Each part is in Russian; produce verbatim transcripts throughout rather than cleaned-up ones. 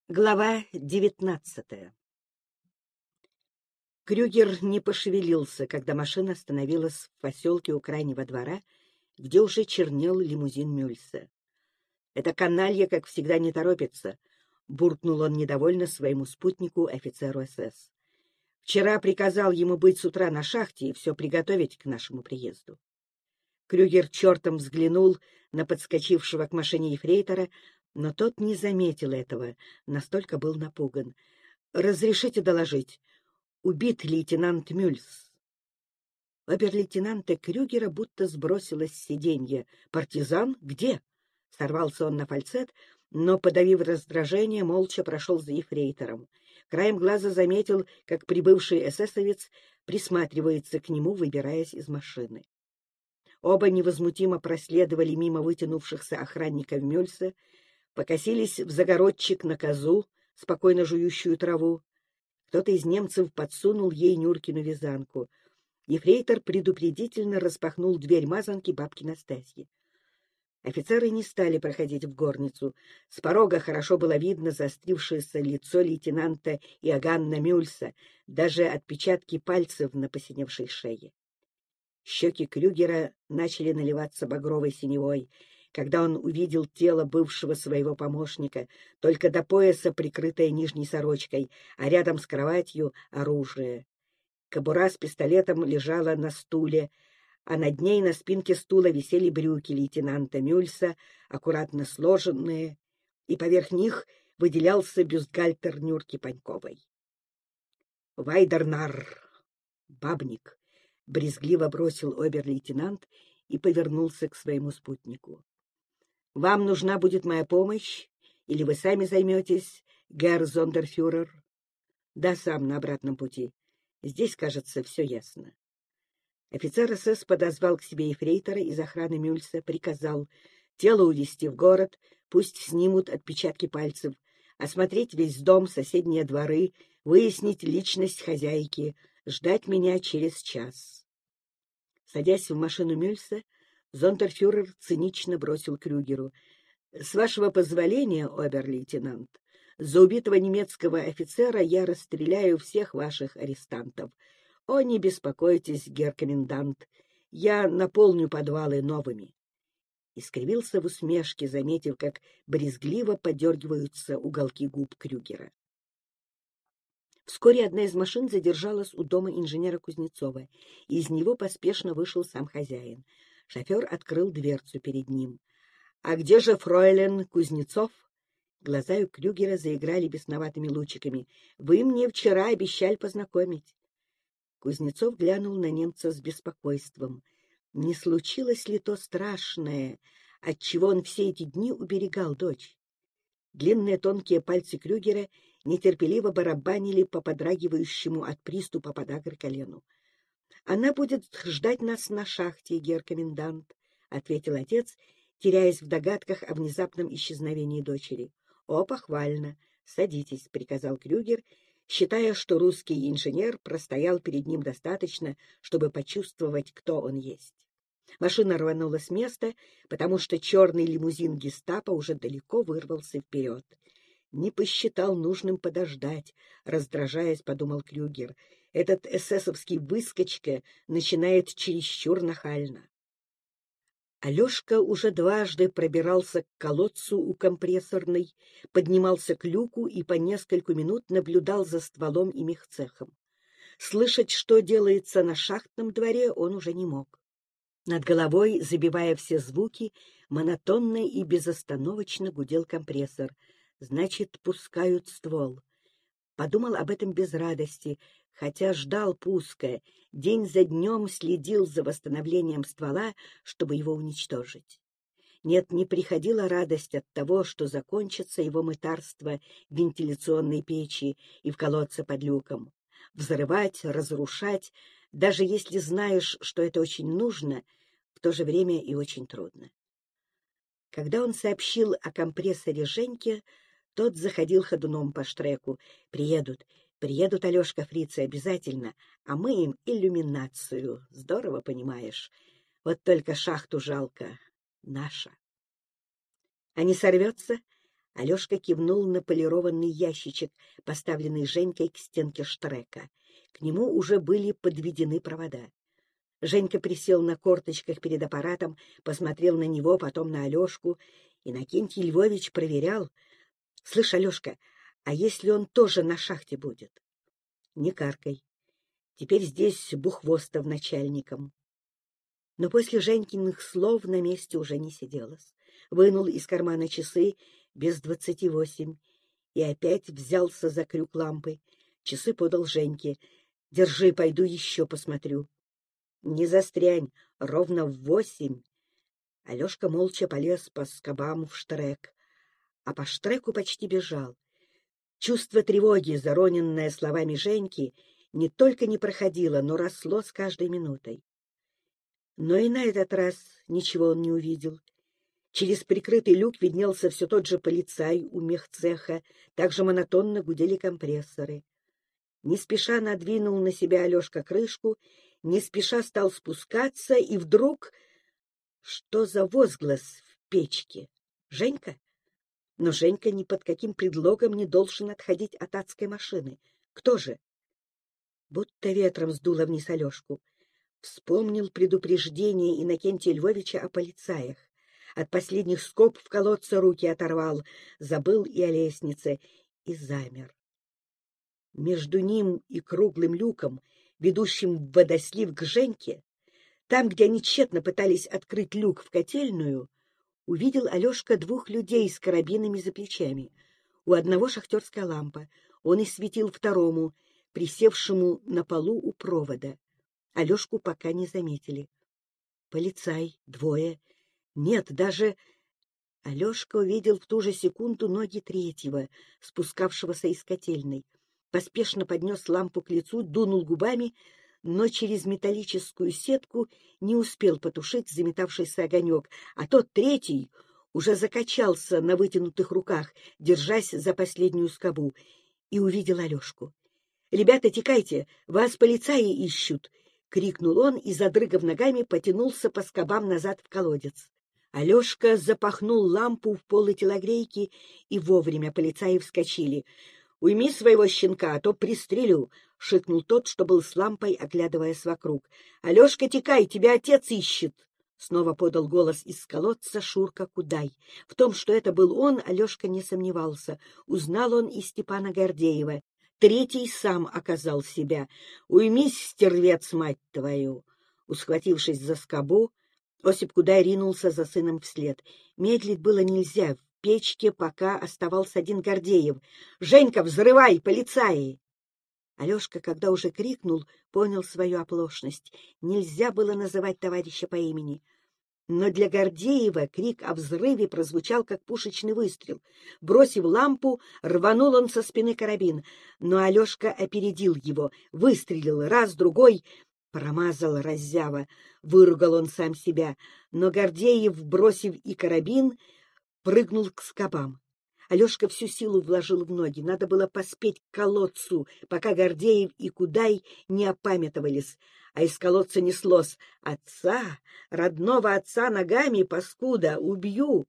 Глава девятнадцатая. Крюгер не пошевелился, когда машина остановилась в поселке у крайнего двора, где уже чернел лимузин Мюльса. «Это каналья, как всегда, не торопится», — буркнул он недовольно своему спутнику, офицеру СС. «Вчера приказал ему быть с утра на шахте и все приготовить к нашему приезду». Крюгер чертом взглянул на подскочившего к машине ефрейтора, но тот не заметил этого, настолько был напуган. «Разрешите доложить? Убит лейтенант Мюльс». Обер-лейтенанта Крюгера будто сбросило с сиденья. «Партизан? Где?» Сорвался он на фальцет, но, подавив раздражение, молча прошел за ефрейтором. Краем глаза заметил, как прибывший эсэсовец присматривается к нему, выбираясь из машины. Оба невозмутимо проследовали мимо вытянувшихся охранников Мюльса, покосились в загородчик на козу, спокойно жующую траву. Кто-то из немцев подсунул ей Нюркину вязанку. Ефрейтор предупредительно распахнул дверь мазанки бабки Настасьи. Офицеры не стали проходить в горницу. С порога хорошо было видно заострившееся лицо лейтенанта Иоганна Мюльса, даже отпечатки пальцев на посиневшей шее. Щеки Крюгера начали наливаться багровой синевой, когда он увидел тело бывшего своего помощника, только до пояса прикрытое нижней сорочкой, а рядом с кроватью оружие. Кобура с пистолетом лежала на стуле, а над ней на спинке стула висели брюки лейтенанта Мюльса, аккуратно сложенные, и поверх них выделялся бюстгальтер Нюрки Паньковой. «Вайдернар! Бабник!» — брезгливо бросил обер-лейтенант и повернулся к своему спутнику. — Вам нужна будет моя помощь, или вы сами займетесь, герр зондерфюрер? — Да, сам на обратном пути. Здесь, кажется, все ясно. Офицер СС подозвал к себе ефрейтора из охраны Мюльса, приказал тело увезти в город, пусть снимут отпечатки пальцев, осмотреть весь дом, соседние дворы, выяснить личность хозяйки, ждать меня через час. Садясь в машину Мюльса, зондерфюрер цинично бросил Крюгеру: — С вашего позволения, обер-лейтенант, за убитого немецкого офицера я расстреляю всех ваших арестантов. О, не беспокойтесь, герр-комендант, я наполню подвалы новыми. И скривился в усмешке, заметив, как брезгливо подергиваются уголки губ Крюгера. Вскоре одна из машин задержалась у дома инженера Кузнецова, и из него поспешно вышел сам хозяин. Шофер открыл дверцу перед ним. — А где же фройлен Кузнецов? Глаза у Крюгера заиграли бесноватыми лучиками. — Вы мне вчера обещали познакомить. Кузнецов глянул на немца с беспокойством. Не случилось ли то страшное, отчего он все эти дни уберегал дочь? Длинные тонкие пальцы Крюгера нетерпеливо барабанили по подрагивающему от приступа подагры колену. — Она будет ждать нас на шахте, герр-комендант, — ответил отец, теряясь в догадках о внезапном исчезновении дочери. — О, похвально! Садитесь, — приказал Крюгер, считая, что русский инженер простоял перед ним достаточно, чтобы почувствовать, кто он есть. Машина рванула с места, потому что черный лимузин гестапо уже далеко вырвался вперед. Не посчитал нужным подождать, раздражаясь, подумал Крюгер. Этот эсэсовский выскочка начинает чересчур нахально. Алешка уже дважды пробирался к колодцу у компрессорной, поднимался к люку и по нескольку минут наблюдал за стволом и мехцехом. Слышать, что делается на шахтном дворе, он уже не мог. Над головой, забивая все звуки, монотонно и безостановочно гудел компрессор. Значит, пускают ствол. Подумал об этом без радости, хотя ждал пуска, день за днем следил за восстановлением ствола, чтобы его уничтожить. Нет, не приходила радость от того, что закончится его мытарство в вентиляционной печи и в колодце под люком. Взрывать, разрушать, даже если знаешь, что это очень нужно, в то же время и очень трудно. Когда он сообщил о компрессоре Женьке, тот заходил ходуном по штреку. Приедут, приедут, Алешка, фрицы, обязательно, а мы им иллюминацию. Здорово, понимаешь. Вот только шахту жалко. Наша. А не сорвется? Алешка кивнул на полированный ящичек, поставленный Женькой к стенке штрека. К нему уже были подведены провода. Женька присел на корточках перед аппаратом, посмотрел на него, потом на Алешку. Иннокентий Львович проверял. — Слышь, Алешка, а если он тоже на шахте будет? — Не каркай. Теперь здесь Бухвостов начальником. Но после Женькиных слов на месте уже не сиделось. Вынул из кармана часы без двадцати восемь и опять взялся за крюк лампы. Часы подал Женьке. — Держи, пойду еще посмотрю. — Не застрянь, ровно в восемь. Алешка молча полез по скобам в штрек, а по штреку почти бежал. Чувство тревоги, зароненное словами Женьки, не только не проходило, но росло с каждой минутой. Но и на этот раз ничего он не увидел. Через прикрытый люк виднелся все тот же полицай у мехцеха, также монотонно гудели компрессоры. Не спеша надвинул на себя Алешка крышку, не спеша стал спускаться, и вдруг... Что за возглас в печке? Женька? Но Женька ни под каким предлогом не должен отходить от адской машины. Кто же? Будто ветром сдуло вниз Алешку. Вспомнил предупреждение Иннокентия Львовича о полицаях. От последних скоб в колодце руки оторвал, забыл и о лестнице, и замер. Между ним и круглым люком, ведущим в водослив к Женьке, там, где они тщетно пытались открыть люк в котельную, увидел Алешка двух людей с карабинами за плечами. У одного шахтерская лампа, он и светил второму, присевшему на полу у провода. Алешку пока не заметили. Полицай, двое. Нет, даже... Алешка увидел в ту же секунду ноги третьего, спускавшегося из котельной. Поспешно поднес лампу к лицу, дунул губами, но через металлическую сетку не успел потушить заметавшийся огонек, а тот третий уже закачался на вытянутых руках, держась за последнюю скобу, и увидел Алешку. — Ребята, текайте, вас полицаи ищут! — крикнул он и, задрыгав ногами, потянулся по скобам назад в колодец. Алешка запахнул лампу в полы телогрейки, и вовремя полицаи вскочили. — Уйми своего щенка, а то пристрелю! — шикнул тот, что был с лампой, оглядываясь вокруг. — Алешка, текай, тебя отец ищет! Снова подал голос из колодца Шурка Кудай. В том, что это был он, Алешка не сомневался. Узнал он и Степана Гордеева. Третий сам оказал себя. — Уймись, стервец, мать твою! Усхватившись за скобу, Осип Кудай ринулся за сыном вслед. Медлить было нельзя. В печке пока оставался один Гордеев. — Женька, взрывай, полицаи! Алешка, когда уже крикнул, понял свою оплошность. Нельзя было называть товарища по имени. Но для Гордеева крик о взрыве прозвучал, как пушечный выстрел. Бросив лампу, рванул он со спины карабин. Но Алешка опередил его, выстрелил раз, другой... Промазал раззява, выругал он сам себя. Но Гордеев, бросив и карабин, прыгнул к скобам. Алешка всю силу вложил в ноги. Надо было поспеть к колодцу, пока Гордеев и Кудай не опамятовались. А из колодца неслось: «Отца, родного отца ногами, паскуда, убью!»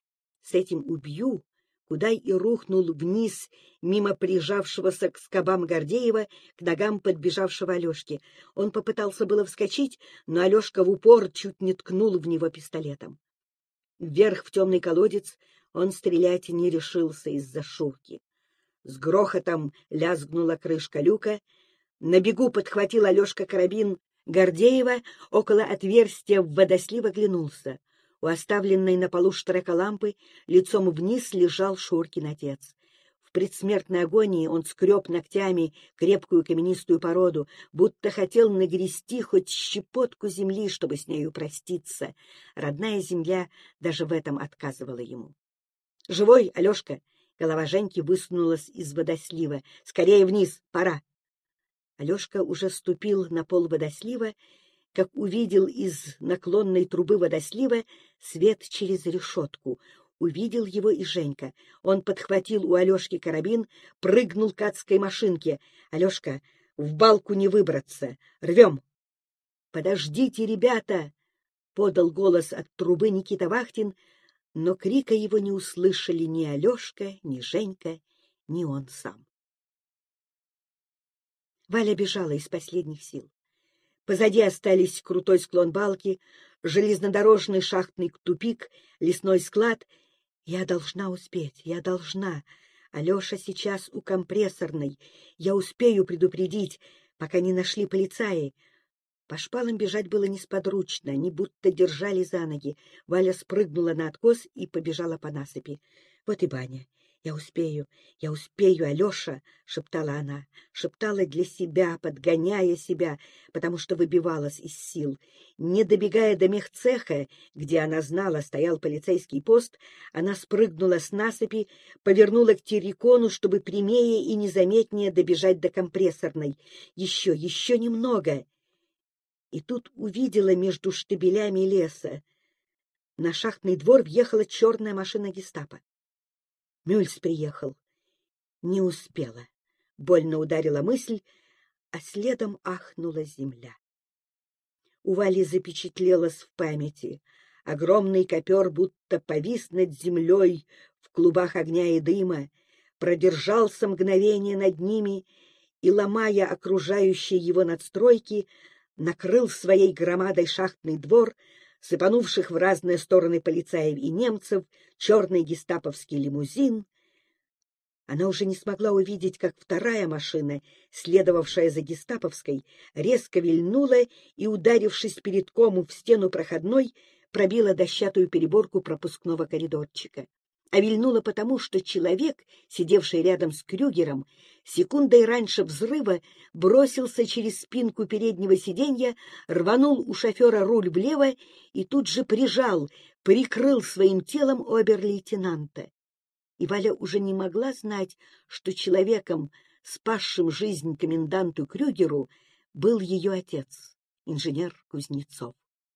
С этим «убью» Кудай и рухнул вниз, мимо прижавшегося к скобам Гордеева, к ногам подбежавшего Алешки. Он попытался было вскочить, но Алешка в упор чуть не ткнул в него пистолетом. Вверх в темный колодец он стрелять не решился из-за Шурки. С грохотом лязгнула крышка люка. На бегу подхватил Алешка карабин Гордеева, около отверстия в водослив оглянулся. У оставленной на полу штрека лампы лицом вниз лежал Шуркин отец. В предсмертной агонии он скреб ногтями крепкую каменистую породу, будто хотел нагрести хоть щепотку земли, чтобы с нею проститься. Родная земля даже в этом отказывала ему. — Живой, Алешка! — голова Женьки высунулась из водослива. — Скорее вниз, пора! Алешка уже ступил на пол водослива, как увидел из наклонной трубы водослива свет через решетку. Увидел его и Женька. Он подхватил у Алешки карабин, прыгнул к адской машинке. — Алешка, в балку не выбраться! Рвем! — Подождите, ребята! — подал голос от трубы Никита Вахтин, Но крика его не услышали ни Алешка, ни Женька, ни он сам. Валя бежала из последних сил. Позади остались крутой склон балки, железнодорожный шахтный тупик, лесной склад. Я должна успеть, я должна. Алеша сейчас у компрессорной. Я успею предупредить, пока не нашли полицаи. По шпалам бежать было несподручно, они будто держали за ноги. Валя спрыгнула на откос и побежала по насыпи. Вот и баня. «Я успею, я успею, Алеша!» — шептала она. Шептала для себя, подгоняя себя, потому что выбивалась из сил. Не добегая до мехцеха, где она знала, стоял полицейский пост, она спрыгнула с насыпи, повернула к террикону, чтобы прямее и незаметнее добежать до компрессорной. Еще, еще немного! И тут увидела между штабелями леса. На шахтный двор въехала черная машина гестапо. Мюльс приехал. Не успела. Больно ударила мысль, а следом ахнула земля. У Вали запечатлелось в памяти. Огромный копер будто повис над землей в клубах огня и дыма, продержался мгновение над ними и, ломая окружающие его надстройки, накрыл своей громадой шахтный двор, сыпанувших в разные стороны полицаев и немцев, черный гестаповский лимузин. Она уже не смогла увидеть, как вторая машина, следовавшая за гестаповской, резко вильнула и, ударившись передком в стену проходной, пробила дощатую переборку пропускного коридорчика. А вильнула потому, что человек, сидевший рядом с Крюгером, секундой раньше взрыва бросился через спинку переднего сиденья, рванул у шофера руль влево и тут же прижал, прикрыл своим телом обер-лейтенанта. И Валя уже не могла знать, что человеком, спасшим жизнь коменданту Крюгеру, был ее отец, инженер Кузнецов.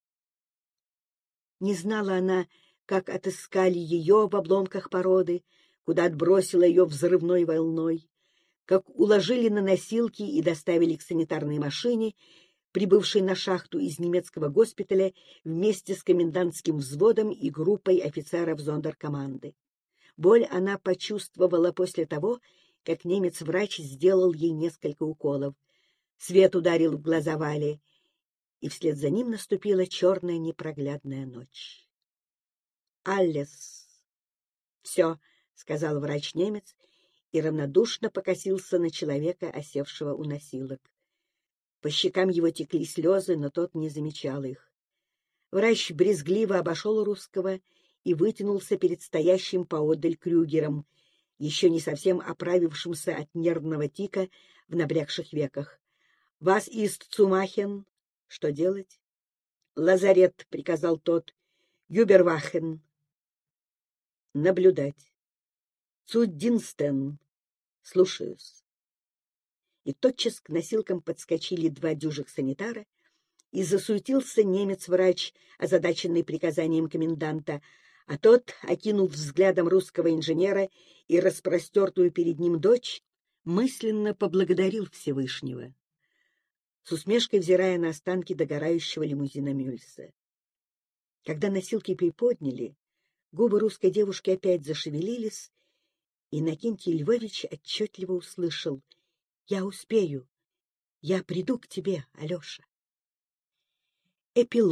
Не знала она, как отыскали ее в обломках породы, куда отбросила ее взрывной волной, как уложили на носилки и доставили к санитарной машине, прибывшей на шахту из немецкого госпиталя вместе с комендантским взводом и группой офицеров зондеркоманды. Боль она почувствовала после того, как немец-врач сделал ей несколько уколов. Свет ударил в глаза Вали, и вслед за ним наступила черная непроглядная ночь. «Аллес!» «Все», — сказал врач-немец и равнодушно покосился на человека, осевшего у носилок. По щекам его текли слезы, но тот не замечал их. Врач брезгливо обошел русского и вытянулся перед стоящим поодаль Крюгером, еще не совсем оправившимся от нервного тика в набрякших веках. — Вас ист Цумахен? Что делать? — Лазарет, — приказал тот. — Юбервахен. — Наблюдать. — Цуддинстен. — Слушаюсь. И тотчас к носилкам подскочили два дюжих санитара, и засуетился немец-врач, озадаченный приказанием коменданта, а тот, окинув взглядом русского инженера и распростертую перед ним дочь, мысленно поблагодарил Всевышнего, с усмешкой взирая на останки догорающего лимузина Мюльса. Когда носилки приподняли, губы русской девушки опять зашевелились, и Иннокентий Львович отчетливо услышал: «Я успею, я приду к тебе, Алеша». Эпилог.